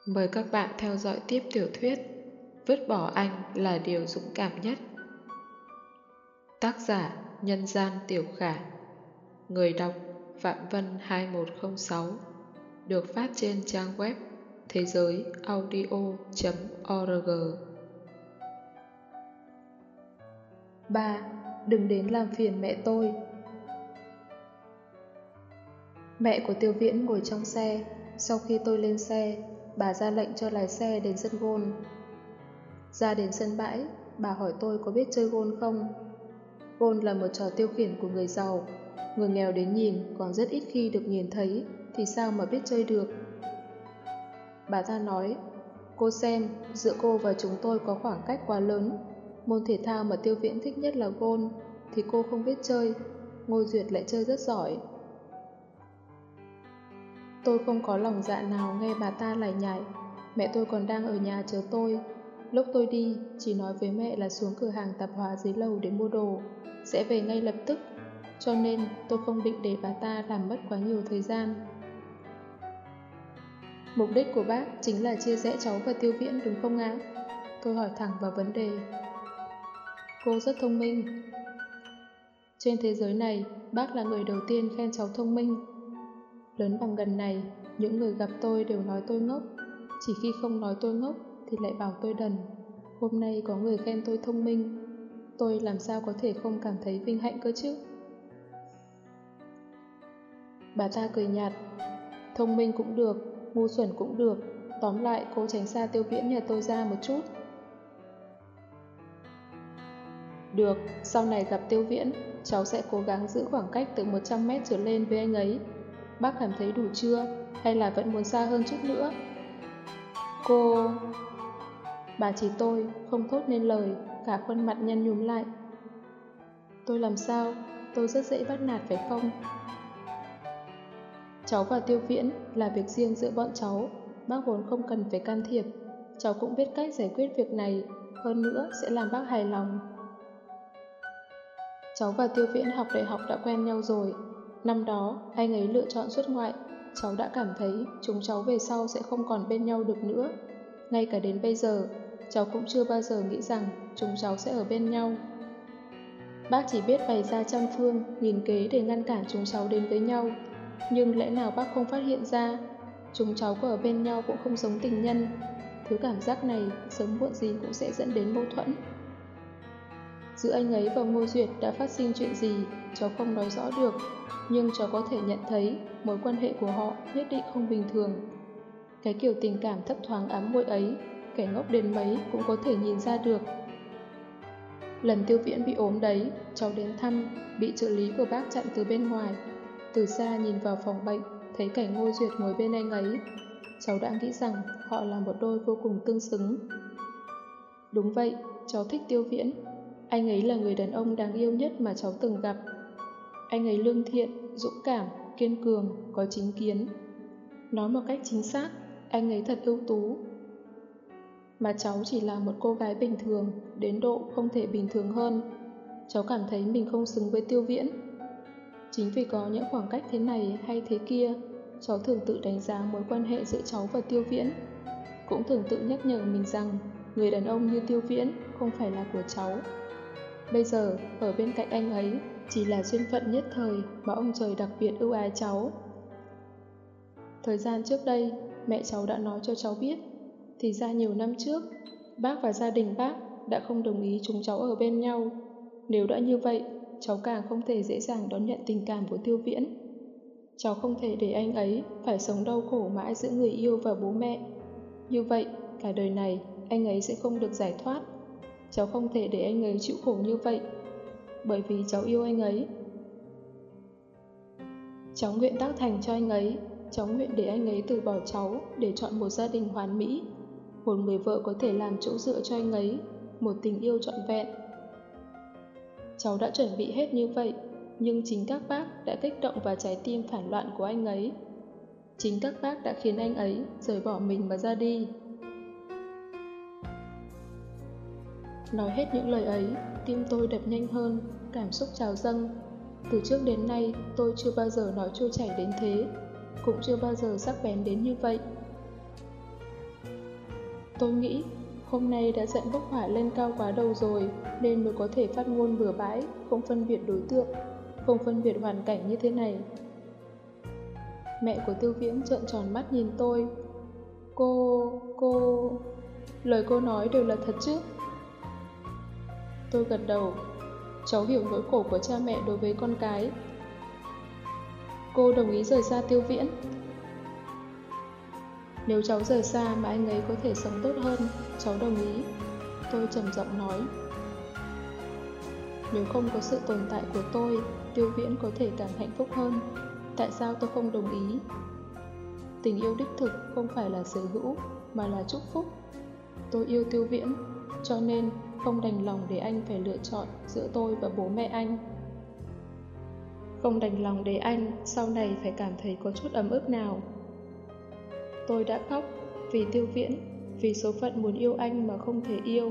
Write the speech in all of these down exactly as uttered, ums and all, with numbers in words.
Mời các bạn theo dõi tiếp tiểu thuyết Vứt bỏ anh là điều dũng cảm nhất. Tác giả Nhân gian Tiểu Khả. Người đọc Phạm Vân hai một không sáu. Được phát trên trang web thế giới audio chấm org. Ba, đừng đến làm phiền mẹ tôi. Mẹ của Tiêu Viễn ngồi trong xe. Sau khi tôi lên xe, bà ra lệnh cho lái xe đến sân gôn. Ra đến sân bãi, bà hỏi tôi có biết chơi gôn không. Gôn là một trò tiêu khiển của người giàu. Người nghèo đến nhìn còn rất ít khi được nhìn thấy, thì sao mà biết chơi được. Bà ta nói, cô xem, giữa cô và chúng tôi có khoảng cách quá lớn. Môn thể thao mà Tiêu Viễn thích nhất là gôn, thì cô không biết chơi. Ngô Duyệt lại chơi rất giỏi. Tôi không có lòng dạ nào nghe bà ta lải nhải. Mẹ tôi còn đang ở nhà chờ tôi. Lúc tôi đi, chỉ nói với mẹ là xuống cửa hàng tạp hóa dưới lầu để mua đồ, sẽ về ngay lập tức. Cho nên tôi không định để bà ta làm mất quá nhiều thời gian. Mục đích của bác chính là chia rẽ cháu và Tiêu Viễn đúng không ạ? Tôi hỏi thẳng vào vấn đề. Cô rất thông minh. Trên thế giới này, bác là người đầu tiên khen cháu thông minh. Lớn bằng gần này, những người gặp tôi đều nói tôi ngốc. Chỉ khi không nói tôi ngốc thì lại bảo tôi đần. Hôm nay có người khen tôi thông minh, tôi làm sao có thể không cảm thấy vinh hạnh cơ chứ? Bà ta cười nhạt. Thông minh cũng được, ngu xuẩn cũng được. Tóm lại cô tránh xa Tiêu Viễn nhà tôi ra một chút. Được, sau này gặp Tiêu Viễn, cháu sẽ cố gắng giữ khoảng cách từ một trăm mét trở lên với anh ấy. Bác cảm thấy đủ chưa? Hay là vẫn muốn xa hơn chút nữa? Cô... Bà chỉ tôi, không thốt nên lời, cả khuôn mặt nhăn nhúm lại. Tôi làm sao? Tôi rất dễ bắt nạt phải không? Cháu và Tiêu Viễn là việc riêng giữa bọn cháu, bác vốn không cần phải can thiệp. Cháu cũng biết cách giải quyết việc này, hơn nữa sẽ làm bác hài lòng. Cháu và Tiêu Viễn học đại học đã quen nhau rồi. Năm đó, anh ấy lựa chọn xuất ngoại. Cháu đã cảm thấy chúng cháu về sau sẽ không còn bên nhau được nữa. Ngay cả đến bây giờ, cháu cũng chưa bao giờ nghĩ rằng chúng cháu sẽ ở bên nhau. Bác chỉ biết bày ra trăm phương, nghìn kế để ngăn cản chúng cháu đến với nhau. Nhưng lẽ nào bác không phát hiện ra, chúng cháu có ở bên nhau cũng không giống tình nhân. Thứ cảm giác này sớm muộn gì cũng sẽ dẫn đến mâu thuẫn. Giữa anh ấy và Ngô Duyệt đã phát sinh chuyện gì, cháu không nói rõ được, nhưng cháu có thể nhận thấy mối quan hệ của họ nhất định không bình thường. Cái kiểu tình cảm thấp thoáng ám muội ấy, kẻ ngốc đến mấy cũng có thể nhìn ra được. Lần Tiêu Viễn bị ốm đấy, cháu đến thăm, bị trợ lý của bác chặn từ bên ngoài. Từ xa nhìn vào phòng bệnh, thấy cảnh Ngô Duyệt ngồi bên anh ấy. Cháu đã nghĩ rằng họ là một đôi vô cùng tương xứng. Đúng vậy, cháu thích Tiêu Viễn. Anh ấy là người đàn ông đáng yêu nhất mà cháu từng gặp. Anh ấy lương thiện, dũng cảm, kiên cường, có chính kiến. Nói một cách chính xác, anh ấy thật ưu tú. Mà cháu chỉ là một cô gái bình thường, đến độ không thể bình thường hơn. Cháu cảm thấy mình không xứng với Tiêu Viễn. Chính vì có những khoảng cách thế này hay thế kia, cháu thường tự đánh giá mối quan hệ giữa cháu và Tiêu Viễn. Cũng thường tự nhắc nhở mình rằng người đàn ông như Tiêu Viễn không phải là của cháu. Bây giờ, ở bên cạnh anh ấy chỉ là duyên phận nhất thời mà ông trời đặc biệt ưu ái cháu. Thời gian trước đây, mẹ cháu đã nói cho cháu biết, thì ra nhiều năm trước, bác và gia đình bác đã không đồng ý chúng cháu ở bên nhau. Nếu đã như vậy, cháu càng không thể dễ dàng đón nhận tình cảm của Tiêu Viễn. Cháu không thể để anh ấy phải sống đau khổ mãi giữa người yêu và bố mẹ. Như vậy, cả đời này, anh ấy sẽ không được giải thoát. Cháu không thể để anh ấy chịu khổ như vậy, bởi vì cháu yêu anh ấy. Cháu nguyện tác thành cho anh ấy, cháu nguyện để anh ấy từ bỏ cháu để chọn một gia đình hoàn mỹ, một người vợ có thể làm chỗ dựa cho anh ấy, một tình yêu trọn vẹn. Cháu đã chuẩn bị hết như vậy, nhưng chính các bác đã kích động vào trái tim phản loạn của anh ấy. Chính các bác đã khiến anh ấy rời bỏ mình mà ra đi. Nói hết những lời ấy, tim tôi đập nhanh hơn, cảm xúc trào dâng. Từ trước đến nay, tôi chưa bao giờ nói trôi chảy đến thế, cũng chưa bao giờ sắc bén đến như vậy. Tôi nghĩ hôm nay đã giận bốc hỏa lên cao quá đầu rồi nên mới có thể phát ngôn bừa bãi, không phân biệt đối tượng, không phân biệt hoàn cảnh như thế này. Mẹ của Tiêu Viễn trợn tròn mắt nhìn tôi. Cô... cô... Lời cô nói đều là thật chứ? Tôi gật đầu. Cháu hiểu nỗi khổ của cha mẹ đối với con cái. Cô đồng ý rời xa Tiêu Viễn. Nếu cháu rời xa mà anh ấy có thể sống tốt hơn, cháu đồng ý. Tôi trầm giọng nói. Nếu không có sự tồn tại của tôi, Tiêu Viễn có thể càng hạnh phúc hơn. Tại sao tôi không đồng ý? Tình yêu đích thực không phải là sở hữu, mà là chúc phúc. Tôi yêu Tiêu Viễn, cho nên không đành lòng để anh phải lựa chọn giữa tôi và bố mẹ anh. Không đành lòng để anh sau này phải cảm thấy có chút ấm ức nào. Tôi đã khóc vì Tiêu Viễn, vì số phận muốn yêu anh mà không thể yêu.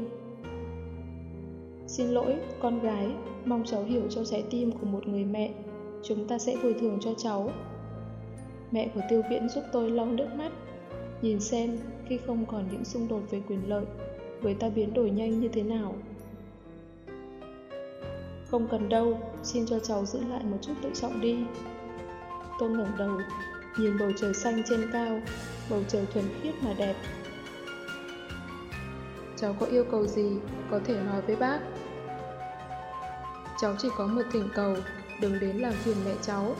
Xin lỗi, con gái, mong cháu hiểu cho trái tim của một người mẹ. Chúng ta sẽ bồi thường cho cháu. Mẹ của Tiêu Viễn giúp tôi lau nước mắt. Nhìn xem khi không còn những xung đột về quyền lợi, người ta biến đổi nhanh như thế nào. Không cần đâu, xin cho cháu giữ lại một chút tự trọng đi. Tôi ngẩng đầu, nhìn bầu trời xanh trên cao, bầu trời thuần khiết mà đẹp. Cháu có yêu cầu gì, có thể nói với bác. Cháu chỉ có một thỉnh cầu, đừng đến làm phiền mẹ cháu.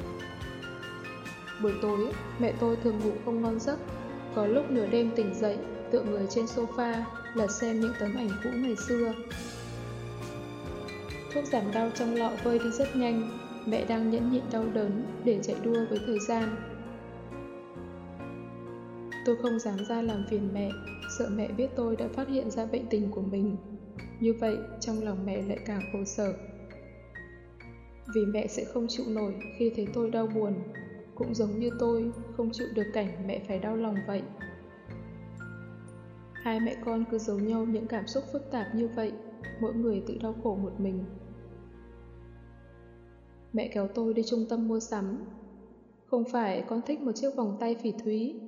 Buổi tối, mẹ tôi thường ngủ không ngon giấc. Có lúc nửa đêm tỉnh dậy, tựa người trên sofa, lật xem những tấm ảnh cũ ngày xưa. Thuốc giảm đau trong lọ vơi đi rất nhanh. Mẹ đang nhẫn nhịn đau đớn để chạy đua với thời gian. Tôi không dám ra làm phiền mẹ, sợ mẹ biết tôi đã phát hiện ra bệnh tình của mình. Như vậy, trong lòng mẹ lại càng khổ sở. Vì mẹ sẽ không chịu nổi khi thấy tôi đau buồn, cũng giống như tôi không chịu được cảnh mẹ phải đau lòng vậy. Hai mẹ con cứ giấu nhau những cảm xúc phức tạp như vậy, mỗi người tự đau khổ một mình. Mẹ kéo tôi đi trung tâm mua sắm. Không phải con thích một chiếc vòng tay phỉ thúy.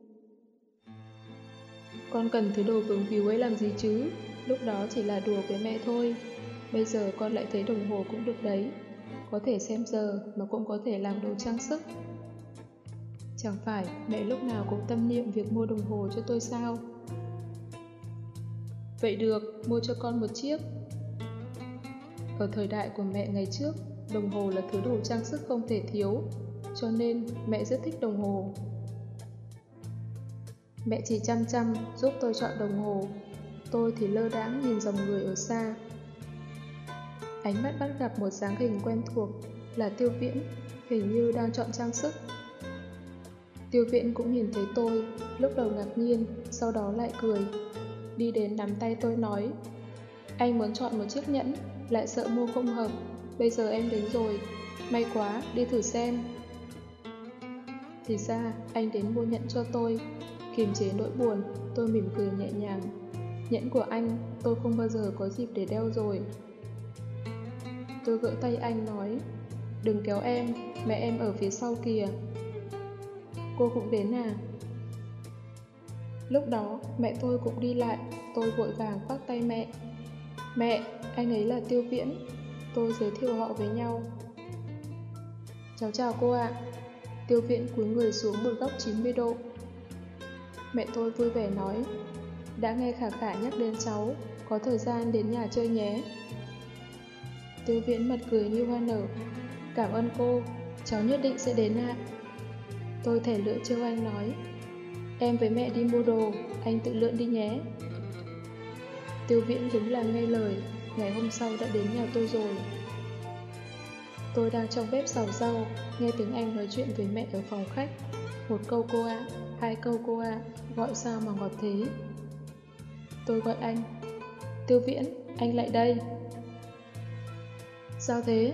Con cần thứ đồ vướng víu ấy làm gì chứ? Lúc đó chỉ là đùa với mẹ thôi. Bây giờ con lại thấy đồng hồ cũng được đấy. Có thể xem giờ mà cũng có thể làm đồ trang sức. Chẳng phải mẹ lúc nào cũng tâm niệm việc mua đồng hồ cho tôi sao? Vậy được, mua cho con một chiếc. Ở thời đại của mẹ ngày trước, đồng hồ là thứ đồ trang sức không thể thiếu, cho nên mẹ rất thích đồng hồ. Mẹ chỉ chăm chăm giúp tôi chọn đồng hồ, tôi thì lơ đãng nhìn dòng người ở xa. Ánh mắt bắt gặp một dáng hình quen thuộc là Tiêu Viễn, hình như đang chọn trang sức. Tiêu Viễn cũng nhìn thấy tôi, lúc đầu ngạc nhiên, sau đó lại cười. Đi đến nắm tay tôi nói, anh muốn chọn một chiếc nhẫn, lại sợ mua không hợp. Bây giờ em đến rồi, may quá, đi thử xem. Thì ra, anh đến mua nhẫn cho tôi. Kiềm chế nỗi buồn, tôi mỉm cười nhẹ nhàng. Nhẫn của anh, tôi không bao giờ có dịp để đeo rồi. Tôi gỡ tay anh nói, đừng kéo em, mẹ em ở phía sau kìa. Cô cũng đến à? Lúc đó, mẹ tôi cũng đi lại, tôi vội vàng bắt tay mẹ. Mẹ, anh ấy là Tiêu Viễn. Tôi giới thiệu họ với nhau. Cháu chào cô ạ. Tiêu Viễn cúi người xuống một góc chín mươi độ. Mẹ tôi vui vẻ nói, đã nghe Khả Khả nhắc đến cháu, có thời gian đến nhà chơi nhé. Tiêu Viễn mặt cười như hoa nở. Cảm ơn cô, cháu nhất định sẽ đến ạ. Tôi thẻ lưỡi trêu anh nói, em với mẹ đi mua đồ, anh tự lượn đi nhé. Tiêu Viễn đúng là nghe lời, ngày hôm sau đã đến nhà tôi rồi. Tôi đang trong bếp xào rau, nghe tiếng anh nói chuyện với mẹ ở phòng khách. Một câu cô ạ, hai câu cô ạ, gọi sao mà ngọt thế. Tôi gọi anh, Tiêu Viễn, anh lại đây. Sao thế?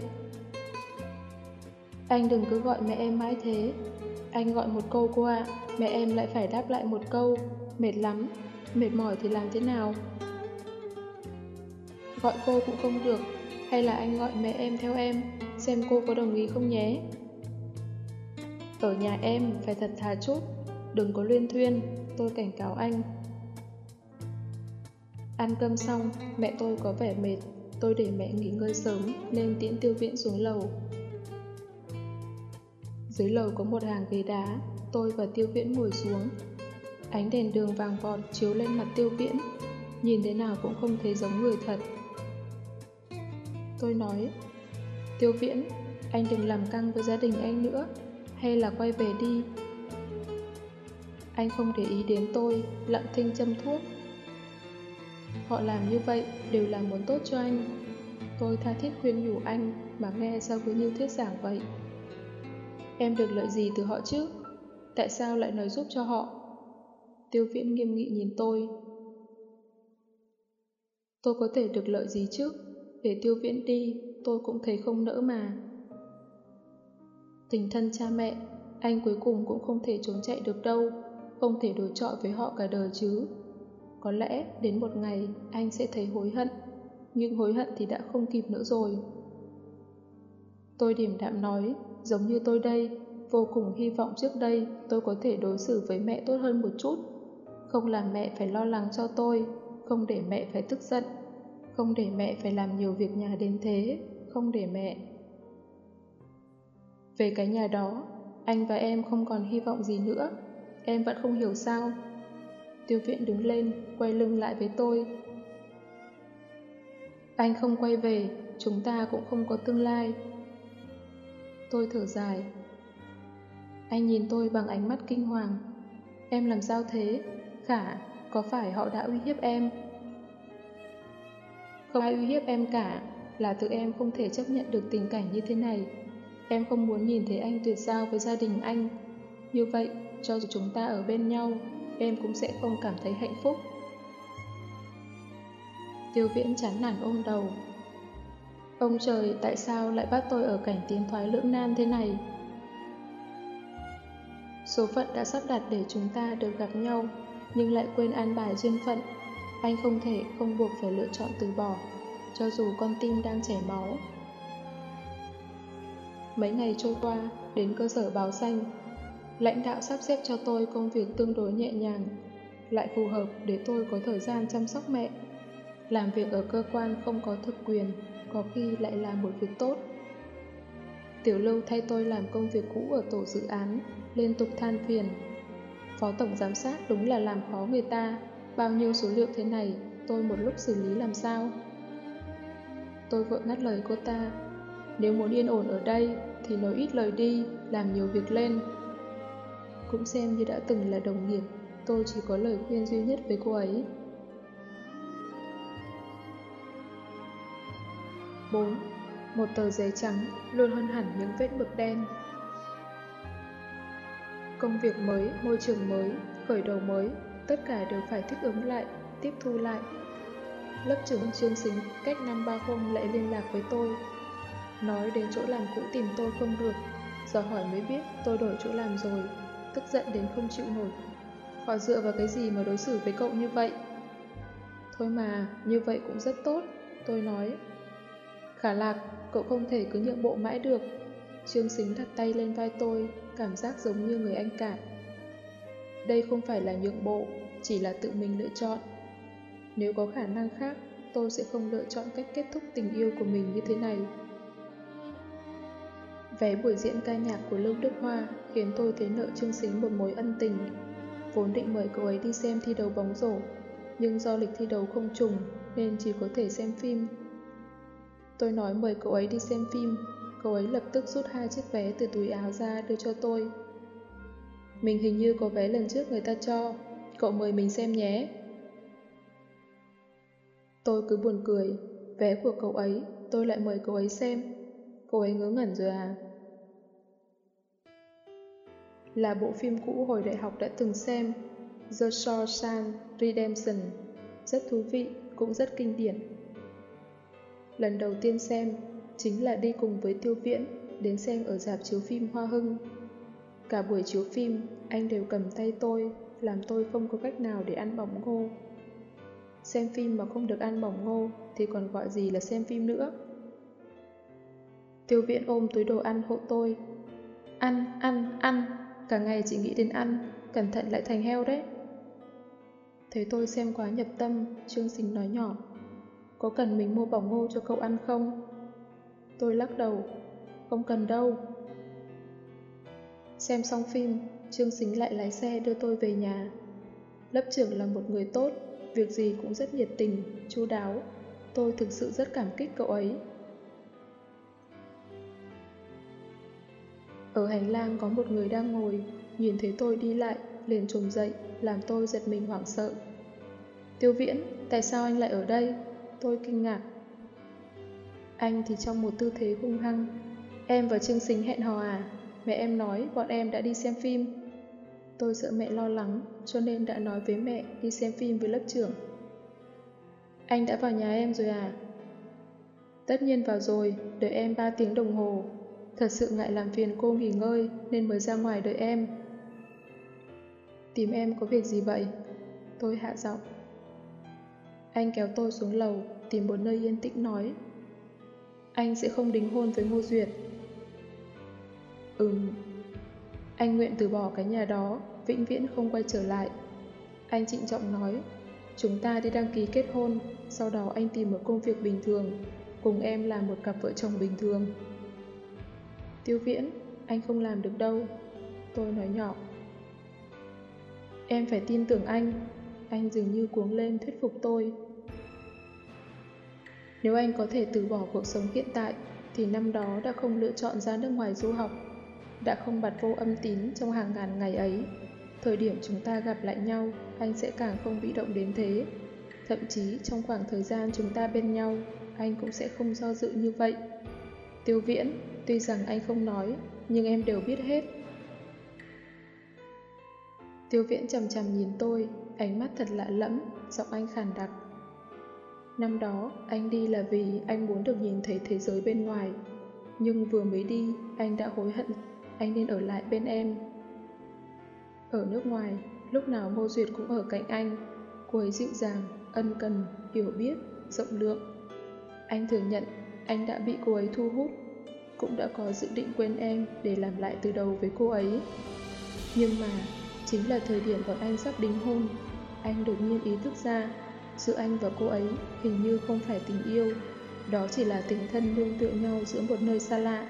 Anh đừng cứ gọi mẹ em mãi thế. Anh gọi một câu cô ạ, mẹ em lại phải đáp lại một câu. Mệt lắm, mệt mỏi thì làm thế nào? Gọi cô cũng không được, hay là anh gọi mẹ em theo em, xem cô có đồng ý không nhé. Ở nhà em phải thật thà chút, đừng có luyên thuyên, tôi cảnh cáo anh. Ăn cơm xong, mẹ tôi có vẻ mệt. Tôi để mẹ nghỉ ngơi sớm nên tiễn Tiêu Viễn xuống lầu. Dưới lầu có một hàng ghế đá, tôi và Tiêu Viễn ngồi xuống. Ánh đèn đường vàng vọt chiếu lên mặt Tiêu Viễn, nhìn thế nào cũng không thấy giống người thật. Tôi nói, Tiêu Viễn, anh đừng làm căng với gia đình anh nữa, hay là quay về đi. Anh không để ý đến tôi, lặng thinh châm thuốc. Họ làm như vậy đều là muốn tốt cho anh. Tôi tha thiết khuyên nhủ anh mà nghe sao cứ như thuyết giảng vậy. Em được lợi gì từ họ chứ? Tại sao lại nói giúp cho họ? Tiêu Viễn nghiêm nghị nhìn tôi. Tôi có thể được lợi gì chứ? Để Tiêu Viễn đi, tôi cũng thấy không nỡ mà. Tình thân cha mẹ, anh cuối cùng cũng không thể trốn chạy được đâu, không thể đối chọi với họ cả đời chứ. Có lẽ đến một ngày anh sẽ thấy hối hận, nhưng hối hận thì đã không kịp nữa rồi. Tôi điềm đạm nói, giống như tôi đây, vô cùng hy vọng trước đây tôi có thể đối xử với mẹ tốt hơn một chút, không làm mẹ phải lo lắng cho tôi, không để mẹ phải tức giận, không để mẹ phải làm nhiều việc nhà đến thế, không để mẹ... Về cái nhà đó, anh và em không còn hy vọng gì nữa. Em vẫn không hiểu sao. Tiêu Viễn đứng lên, quay lưng lại với tôi. Anh không quay về, chúng ta cũng không có tương lai. Tôi thở dài. Anh nhìn tôi bằng ánh mắt kinh hoàng. Em làm sao thế? Khả, có phải họ đã uy hiếp em? Không ai uy hiếp em cả, là tự em không thể chấp nhận được tình cảnh như thế này. Em không muốn nhìn thấy anh tuyệt giao với gia đình anh. Như vậy, cho dù chúng ta ở bên nhau, em cũng sẽ không cảm thấy hạnh phúc. Tiêu Viễn chán nản ôm đầu. Ông trời, tại sao lại bắt tôi ở cảnh tiến thoái lưỡng nan thế này? Số phận đã sắp đặt để chúng ta được gặp nhau, nhưng lại quên an bài duyên phận. Anh không thể không buộc phải lựa chọn từ bỏ, cho dù con tim đang chảy máu. Mấy ngày trôi qua, đến cơ sở báo danh, lãnh đạo sắp xếp cho tôi công việc tương đối nhẹ nhàng, lại phù hợp để tôi có thời gian chăm sóc mẹ. Làm việc ở cơ quan không có thực quyền, có khi lại là một việc tốt. Tiểu Lưu thay tôi làm công việc cũ ở tổ dự án, liên tục than phiền. Phó tổng giám sát đúng là làm khó người ta, bao nhiêu số liệu thế này, tôi một lúc xử lý làm sao? Tôi vội ngắt lời cô ta. Nếu muốn yên ổn ở đây thì nói ít lời đi, làm nhiều việc lên. Cũng xem như đã từng là đồng nghiệp, tôi chỉ có lời khuyên duy nhất với cô ấy. bốn. Một tờ giấy trắng luôn hơn hẳn những vết mực đen. Công việc mới, môi trường mới, khởi đầu mới, tất cả đều phải thích ứng lại, tiếp thu lại. Lớp trưởng Trương Sính cách năm ba hôm lại liên lạc với tôi. Nói đến chỗ làm cũ tìm tôi không được, giờ hỏi mới biết tôi đổi chỗ làm rồi, tức giận đến không chịu nổi. Họ dựa vào cái gì mà đối xử với cậu như vậy? Thôi mà, như vậy cũng rất tốt, tôi nói. Khả Lạc, cậu không thể cứ nhượng bộ mãi được. Trương Sính đặt tay lên vai tôi, cảm giác giống như người anh cả. Đây không phải là nhượng bộ, chỉ là tự mình lựa chọn. Nếu có khả năng khác, tôi sẽ không lựa chọn cách kết thúc tình yêu của mình như thế này. Vé buổi diễn ca nhạc của Lưu Đức Hoa khiến tôi thấy nợ Trương Sính một mối ân tình. Vốn định mời cậu ấy đi xem thi đấu bóng rổ, nhưng do lịch thi đấu không trùng nên chỉ có thể xem phim. Tôi nói mời cậu ấy đi xem phim, cậu ấy lập tức rút hai chiếc vé từ túi áo ra đưa cho tôi. Mình hình như có vé lần trước người ta cho, cậu mời mình xem nhé. Tôi cứ buồn cười, vé của cậu ấy, tôi lại mời cậu ấy xem. Cậu ấy ngớ ngẩn rồi à? Là bộ phim cũ hồi đại học đã từng xem, The Shawshank Redemption, rất thú vị, cũng rất kinh điển. Lần đầu tiên xem, chính là đi cùng với Tiêu Viễn, đến xem ở rạp chiếu phim Hoa Hưng. Cả buổi chiếu phim, anh đều cầm tay tôi, làm tôi không có cách nào để ăn bỏng ngô. Xem phim mà không được ăn bỏng ngô, thì còn gọi gì là xem phim nữa. Tiêu Viễn ôm túi đồ ăn hộ tôi. Ăn, ăn, ăn, cả ngày chỉ nghĩ đến ăn, cẩn thận lại thành heo đấy. Thấy tôi xem quá nhập tâm, Trương Sính nói nhỏ. Có cần mình mua bỏng ngô cho cậu ăn không? Tôi lắc đầu. Không cần đâu. Xem xong phim, Trương Sính lại lái xe đưa tôi về nhà. Lớp trưởng là một người tốt, việc gì cũng rất nhiệt tình, chu đáo. Tôi thực sự rất cảm kích cậu ấy. Ở hành lang có một người đang ngồi, nhìn thấy tôi đi lại, liền trồm dậy, làm tôi giật mình hoảng sợ. Tiêu Viễn, tại sao anh lại ở đây? Tôi kinh ngạc. Anh thì trong một tư thế hung hăng. Em và Trương Sính hẹn hò à? Mẹ em nói bọn em đã đi xem phim. Tôi sợ mẹ lo lắng, cho nên đã nói với mẹ đi xem phim với lớp trưởng. Anh đã vào nhà em rồi à? Tất nhiên vào rồi, đợi em ba tiếng đồng hồ. Thật sự ngại làm phiền cô nghỉ ngơi nên mới ra ngoài đợi em. Tìm em có việc gì vậy? Tôi hạ giọng. Anh kéo tôi xuống lầu, tìm một nơi yên tĩnh nói. Anh sẽ không đính hôn với Ngô Duyệt. Ừm. Anh nguyện từ bỏ cái nhà đó, vĩnh viễn không quay trở lại. Anh trịnh trọng nói. Chúng ta đi đăng ký kết hôn, sau đó anh tìm một công việc bình thường, cùng em làm một cặp vợ chồng bình thường. Tiêu Viễn, anh không làm được đâu. Tôi nói nhỏ. Em phải tin tưởng anh. Anh dường như cuống lên thuyết phục tôi. Nếu anh có thể từ bỏ cuộc sống hiện tại, thì năm đó đã không lựa chọn ra nước ngoài du học, đã không bặt vô âm tín trong hàng ngàn ngày ấy. Thời điểm chúng ta gặp lại nhau, anh sẽ càng không bị động đến thế. Thậm chí trong khoảng thời gian chúng ta bên nhau, anh cũng sẽ không do dự như vậy. Tiêu Viễn, tuy rằng anh không nói, nhưng em đều biết hết. Tiêu Viễn chằm chằm nhìn tôi, ánh mắt thật lạ lẫm, giọng anh khàn đặc. Năm đó, anh đi là vì anh muốn được nhìn thấy thế giới bên ngoài. Nhưng vừa mới đi, anh đã hối hận, anh nên ở lại bên em. Ở nước ngoài, lúc nào Ngô Duyệt cũng ở cạnh anh. Cô ấy dịu dàng, ân cần, hiểu biết, rộng lượng. Anh thừa nhận, anh đã bị cô ấy thu hút, cũng đã có dự định quên em để làm lại từ đầu với cô ấy. Nhưng mà, chính là thời điểm bọn anh sắp đính hôn, anh đột nhiên ý thức ra, giữa anh và cô ấy hình như không phải tình yêu, đó chỉ là tình thân nương tựa nhau giữa một nơi xa lạ.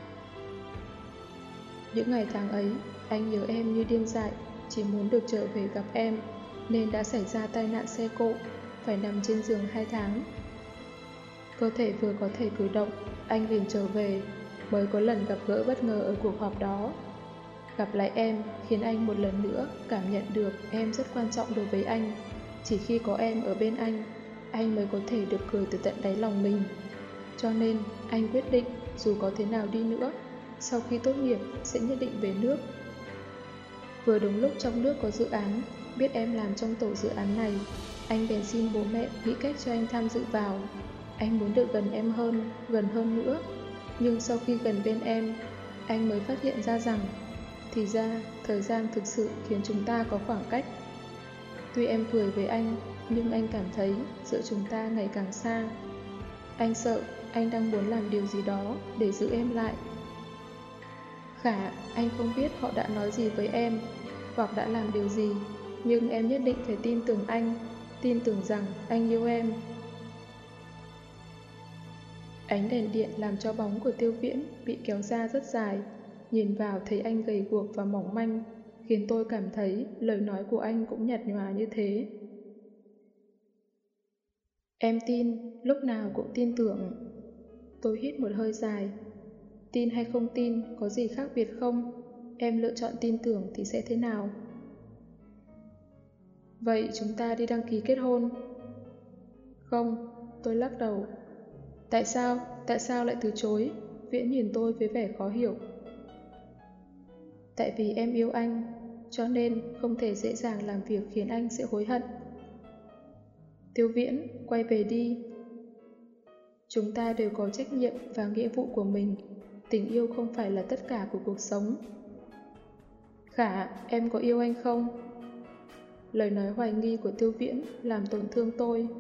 Những ngày tháng ấy, anh nhớ em như điên dại, chỉ muốn được trở về gặp em, nên đã xảy ra tai nạn xe cộ, phải nằm trên giường hai tháng. Cơ thể vừa có thể cử động, anh liền trở về, mới có lần gặp gỡ bất ngờ ở cuộc họp đó. Gặp lại em khiến anh một lần nữa cảm nhận được em rất quan trọng đối với anh. Chỉ khi có em ở bên anh, anh mới có thể được cười từ tận đáy lòng mình. Cho nên, anh quyết định dù có thế nào đi nữa, sau khi tốt nghiệp sẽ nhất định về nước. Vừa đúng lúc trong nước có dự án, biết em làm trong tổ dự án này, anh bèn xin bố mẹ nghĩ cách cho anh tham dự vào. Anh muốn được gần em hơn, gần hơn nữa. Nhưng sau khi gần bên em, anh mới phát hiện ra rằng thì ra thời gian thực sự khiến chúng ta có khoảng cách. Tuy em cười với anh, nhưng anh cảm thấy giữa chúng ta ngày càng xa. Anh sợ anh đang muốn làm điều gì đó để giữ em lại. Khả, anh không biết họ đã nói gì với em, hoặc đã làm điều gì, nhưng em nhất định phải tin tưởng anh, tin tưởng rằng anh yêu em. Ánh đèn điện làm cho bóng của Tiêu Viễn bị kéo ra rất dài, nhìn vào thấy anh gầy guộc và mỏng manh, khiến tôi cảm thấy lời nói của anh cũng nhạt nhòa như thế. Em tin, lúc nào cũng tin tưởng. Tôi hít một hơi dài. Tin hay không tin, có gì khác biệt không? Em lựa chọn tin tưởng thì sẽ thế nào? Vậy chúng ta đi đăng ký kết hôn? Không, tôi lắc đầu. Tại sao? Tại sao lại từ chối? Viễn nhìn tôi với vẻ khó hiểu. Tại vì em yêu anh, cho nên không thể dễ dàng làm việc khiến anh sẽ hối hận. Tiêu Viễn, quay về đi. Chúng ta đều có trách nhiệm và nghĩa vụ của mình. Tình yêu không phải là tất cả của cuộc sống. Khả, em có yêu anh không? Lời nói hoài nghi của Tiêu Viễn làm tổn thương tôi.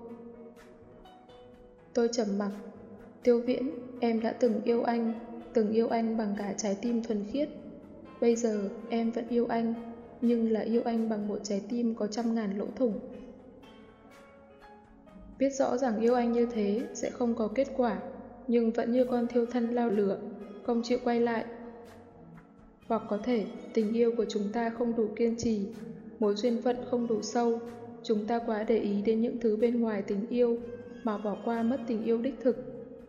Tôi trầm mặc. Tiêu Viễn, em đã từng yêu anh, từng yêu anh bằng cả trái tim thuần khiết. Bây giờ em vẫn yêu anh, nhưng là yêu anh bằng một trái tim có trăm ngàn lỗ thủng. Biết rõ rằng yêu anh như thế sẽ không có kết quả, nhưng vẫn như con thiêu thân lao lửa, không chịu quay lại. Hoặc có thể tình yêu của chúng ta không đủ kiên trì, mối duyên phận không đủ sâu, chúng ta quá để ý đến những thứ bên ngoài tình yêu mà bỏ qua mất tình yêu đích thực.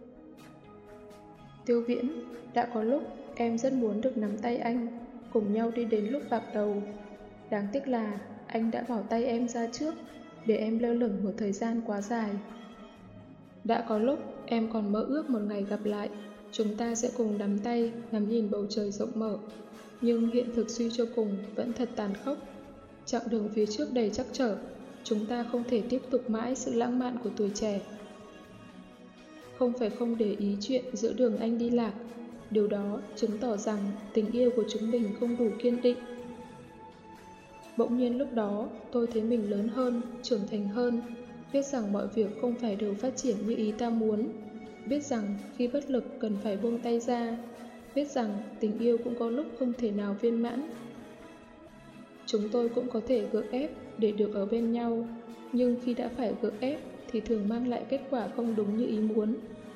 Tiêu Viễn, đã có lúc em rất muốn được nắm tay anh, cùng nhau đi đến lúc bạc đầu. Đáng tiếc là anh đã bỏ tay em ra trước, để em lơ lửng một thời gian quá dài. Đã có lúc em còn mơ ước một ngày gặp lại, chúng ta sẽ cùng nắm tay ngắm nhìn bầu trời rộng mở. Nhưng hiện thực suy cho cùng vẫn thật tàn khốc. Chặng đường phía trước đầy trắc trở, chúng ta không thể tiếp tục mãi sự lãng mạn của tuổi trẻ. Không phải không để ý chuyện giữa đường anh đi lạc, điều đó chứng tỏ rằng tình yêu của chúng mình không đủ kiên định. Bỗng nhiên lúc đó, tôi thấy mình lớn hơn, trưởng thành hơn, biết rằng mọi việc không phải đều phát triển như ý ta muốn, biết rằng khi bất lực cần phải buông tay ra, biết rằng tình yêu cũng có lúc không thể nào viên mãn. Chúng tôi cũng có thể gượng ép để được ở bên nhau, nhưng khi đã phải gượng ép thì thường mang lại kết quả không đúng như ý muốn.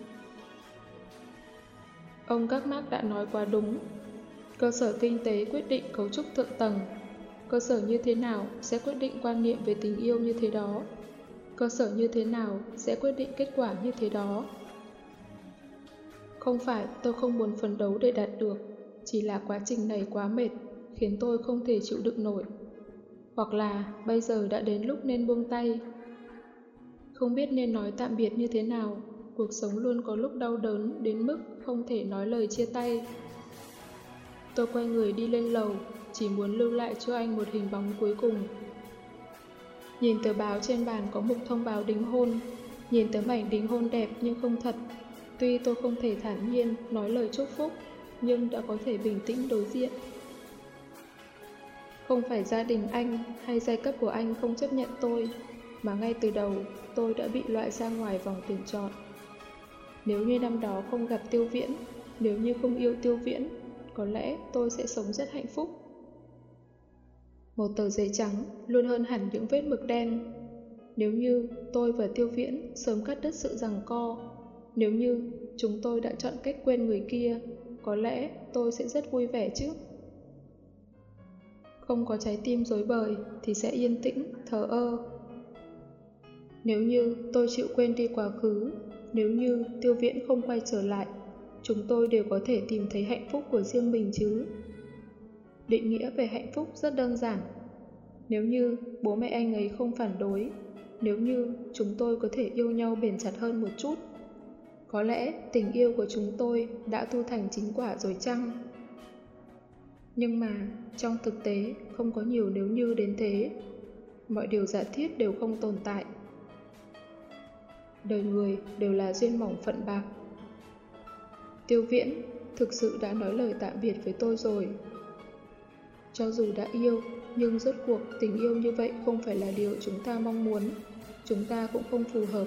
Ông Các Marx đã nói quá đúng. Cơ sở kinh tế quyết định cấu trúc thượng tầng. Cơ sở như thế nào sẽ quyết định quan niệm về tình yêu như thế đó. Cơ sở như thế nào sẽ quyết định kết quả như thế đó. Không phải tôi không muốn phấn đấu để đạt được, chỉ là quá trình này quá mệt, khiến tôi không thể chịu đựng nổi. Hoặc là bây giờ đã đến lúc nên buông tay. Không biết nên nói tạm biệt như thế nào, cuộc sống luôn có lúc đau đớn đến mức không thể nói lời chia tay. Tôi quay người đi lên lầu, chỉ muốn lưu lại cho anh một hình bóng cuối cùng. Nhìn tờ báo trên bàn có mục thông báo đính hôn, nhìn tấm ảnh đính hôn đẹp nhưng không thật. Tuy tôi không thể thản nhiên nói lời chúc phúc, nhưng đã có thể bình tĩnh đối diện. Không phải gia đình anh hay giai cấp của anh không chấp nhận tôi, mà ngay từ đầu tôi đã bị loại ra ngoài vòng tuyển chọn. Nếu như năm đó không gặp Tiêu Viễn, nếu như không yêu Tiêu Viễn, có lẽ tôi sẽ sống rất hạnh phúc. Một tờ giấy trắng luôn hơn hẳn những vết mực đen. Nếu như tôi và Tiêu Viễn sớm cắt đứt sự giằng co, nếu như chúng tôi đã chọn cách quên người kia, có lẽ tôi sẽ rất vui vẻ chứ. Không có trái tim rối bời thì sẽ yên tĩnh, thờ ơ. Nếu như tôi chịu quên đi quá khứ, nếu như Tiêu Viễn không quay trở lại, chúng tôi đều có thể tìm thấy hạnh phúc của riêng mình chứ. Định nghĩa về hạnh phúc rất đơn giản. Nếu như bố mẹ anh ấy không phản đối, nếu như chúng tôi có thể yêu nhau bền chặt hơn một chút, có lẽ tình yêu của chúng tôi đã thu thành chính quả rồi chăng? Nhưng mà trong thực tế không có nhiều nếu như đến thế. Mọi điều giả thiết đều không tồn tại. Đời người đều là duyên mỏng phận bạc. Tiêu Viễn thực sự đã nói lời tạm biệt với tôi rồi. Cho dù đã yêu, nhưng rốt cuộc tình yêu như vậy không phải là điều chúng ta mong muốn. Chúng ta cũng không phù hợp.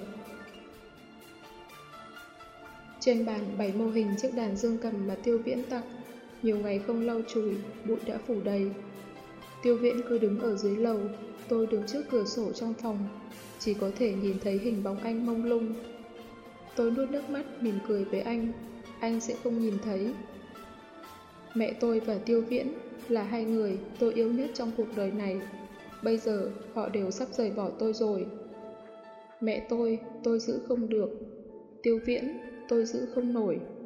Trên bàn bày mô hình chiếc đàn dương cầm mà Tiêu Viễn tặng. Nhiều ngày không lau chùi, bụi đã phủ đầy. Tiêu Viễn cứ đứng ở dưới lầu, tôi đứng trước cửa sổ trong phòng, chỉ có thể nhìn thấy hình bóng anh mông lung. Tôi nuốt nước mắt mỉm cười với anh, anh sẽ không nhìn thấy. Mẹ tôi và Tiêu Viễn là hai người tôi yêu nhất trong cuộc đời này. Bây giờ họ đều sắp rời bỏ tôi rồi. Mẹ tôi, tôi giữ không được. Tiêu Viễn, tôi giữ không nổi.